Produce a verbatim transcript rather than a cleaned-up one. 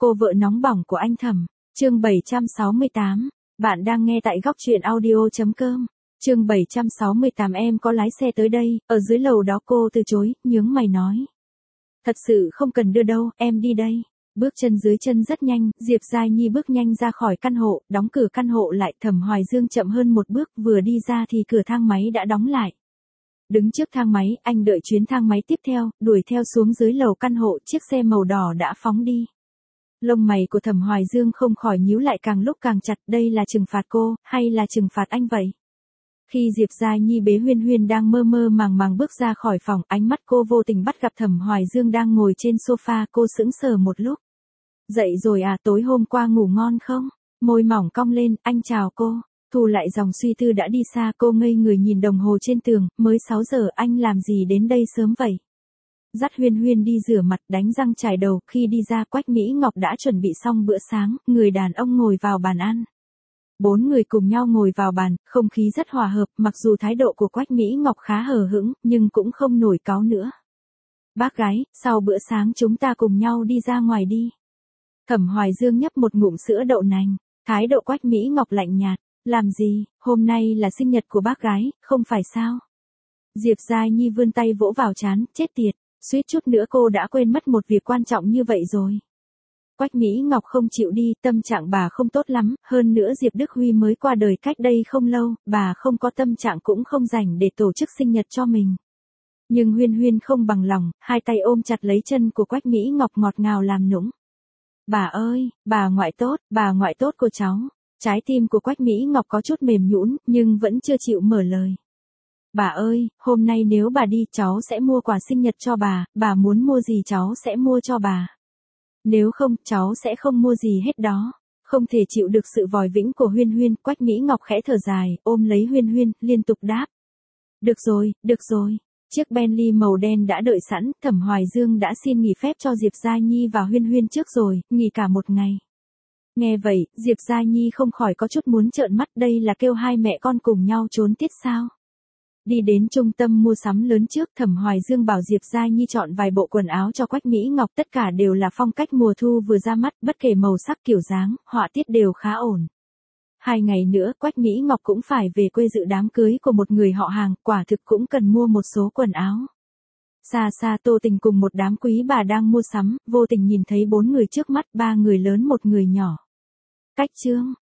Cô vợ nóng bỏng của anh Thẩm, chương bảy trăm sáu mươi tám. Bạn đang nghe tại góc truyện audio.com. Chương bảy trăm sáu mươi tám. Em có lái xe tới đây, ở dưới lầu đó. Cô từ chối, nhướng mày nói. Thật sự không cần đưa đâu, em đi đây. Bước chân dưới chân rất nhanh, Diệp Giai Nhi bước nhanh ra khỏi căn hộ, đóng cửa căn hộ lại. Thẩm Hoài Dương chậm hơn một bước, vừa đi ra thì cửa thang máy đã đóng lại. Đứng trước thang máy, anh đợi chuyến thang máy tiếp theo, đuổi theo xuống dưới lầu căn hộ. Chiếc xe màu đỏ đã phóng đi. Lông mày của Thẩm Hoài Dương không khỏi nhíu lại càng lúc càng chặt. Đây là trừng phạt cô, hay là trừng phạt anh vậy? Khi Diệp Giai Nhi bế Huyên Huyên đang mơ mơ màng màng bước ra khỏi phòng, ánh mắt cô vô tình bắt gặp Thẩm Hoài Dương đang ngồi trên sofa. Cô sững sờ một lúc. Dậy rồi à, tối hôm qua ngủ ngon không? Môi mỏng cong lên, anh chào cô. Thu lại dòng suy tư đã đi xa. Cô ngây người nhìn đồng hồ trên tường, mới sáu giờ, anh làm gì đến đây sớm vậy? Dắt Huyên Huyên đi rửa mặt, đánh răng chải đầu. Khi đi ra, Quách Mỹ Ngọc đã chuẩn bị xong bữa sáng, người đàn ông ngồi vào bàn ăn. Bốn người cùng nhau ngồi vào bàn, không khí rất hòa hợp. Mặc dù thái độ của Quách Mỹ Ngọc khá hờ hững, nhưng cũng không nổi cáu nữa. Bác gái, sau bữa sáng chúng ta cùng nhau đi ra ngoài đi. Thẩm Hoài Dương nhấp một ngụm sữa đậu nành. Thái độ Quách Mỹ Ngọc lạnh nhạt. Làm gì, hôm nay là sinh nhật của bác gái, không phải sao? Diệp Giai Nhi vươn tay vỗ vào trán, chết tiệt, suýt chút nữa cô đã quên mất một việc quan trọng như vậy rồi. Quách Mỹ Ngọc không chịu đi, tâm trạng bà không tốt lắm, hơn nữa Diệp Đức Huy mới qua đời cách đây không lâu, bà không có tâm trạng cũng không rảnh để tổ chức sinh nhật cho mình. Nhưng Huyên Huyên không bằng lòng, hai tay ôm chặt lấy chân của Quách Mỹ Ngọc ngọt ngào làm nũng. Bà ơi, bà ngoại tốt, bà ngoại tốt của cháu. Trái tim của Quách Mỹ Ngọc có chút mềm nhũn, nhưng vẫn chưa chịu mở lời. Bà ơi, hôm nay nếu bà đi cháu sẽ mua quà sinh nhật cho bà, bà muốn mua gì cháu sẽ mua cho bà. Nếu không, cháu sẽ không mua gì hết đó. Không thể chịu được sự vòi vĩnh của Huyên Huyên, Quách Mỹ Ngọc khẽ thở dài, ôm lấy Huyên Huyên, liên tục đáp. Được rồi, được rồi. Chiếc Bentley màu đen đã đợi sẵn. Thẩm Hoài Dương đã xin nghỉ phép cho Diệp Giai Nhi và Huyên Huyên trước rồi, nghỉ cả một ngày. Nghe vậy, Diệp Giai Nhi không khỏi có chút muốn trợn mắt, đây là kêu hai mẹ con cùng nhau trốn tiết sao? Đi đến trung tâm mua sắm lớn trước, Thẩm Hoài Dương bảo Diệp Giai Nhi chọn vài bộ quần áo cho Quách Mỹ Ngọc, tất cả đều là phong cách mùa thu vừa ra mắt, bất kể màu sắc kiểu dáng, họa tiết đều khá ổn. Hai ngày nữa, Quách Mỹ Ngọc cũng phải về quê dự đám cưới của một người họ hàng, quả thực cũng cần mua một số quần áo. Xa xa Tô Tình cùng một đám quý bà đang mua sắm, vô tình nhìn thấy bốn người trước mắt, ba người lớn một người nhỏ. Cách trương,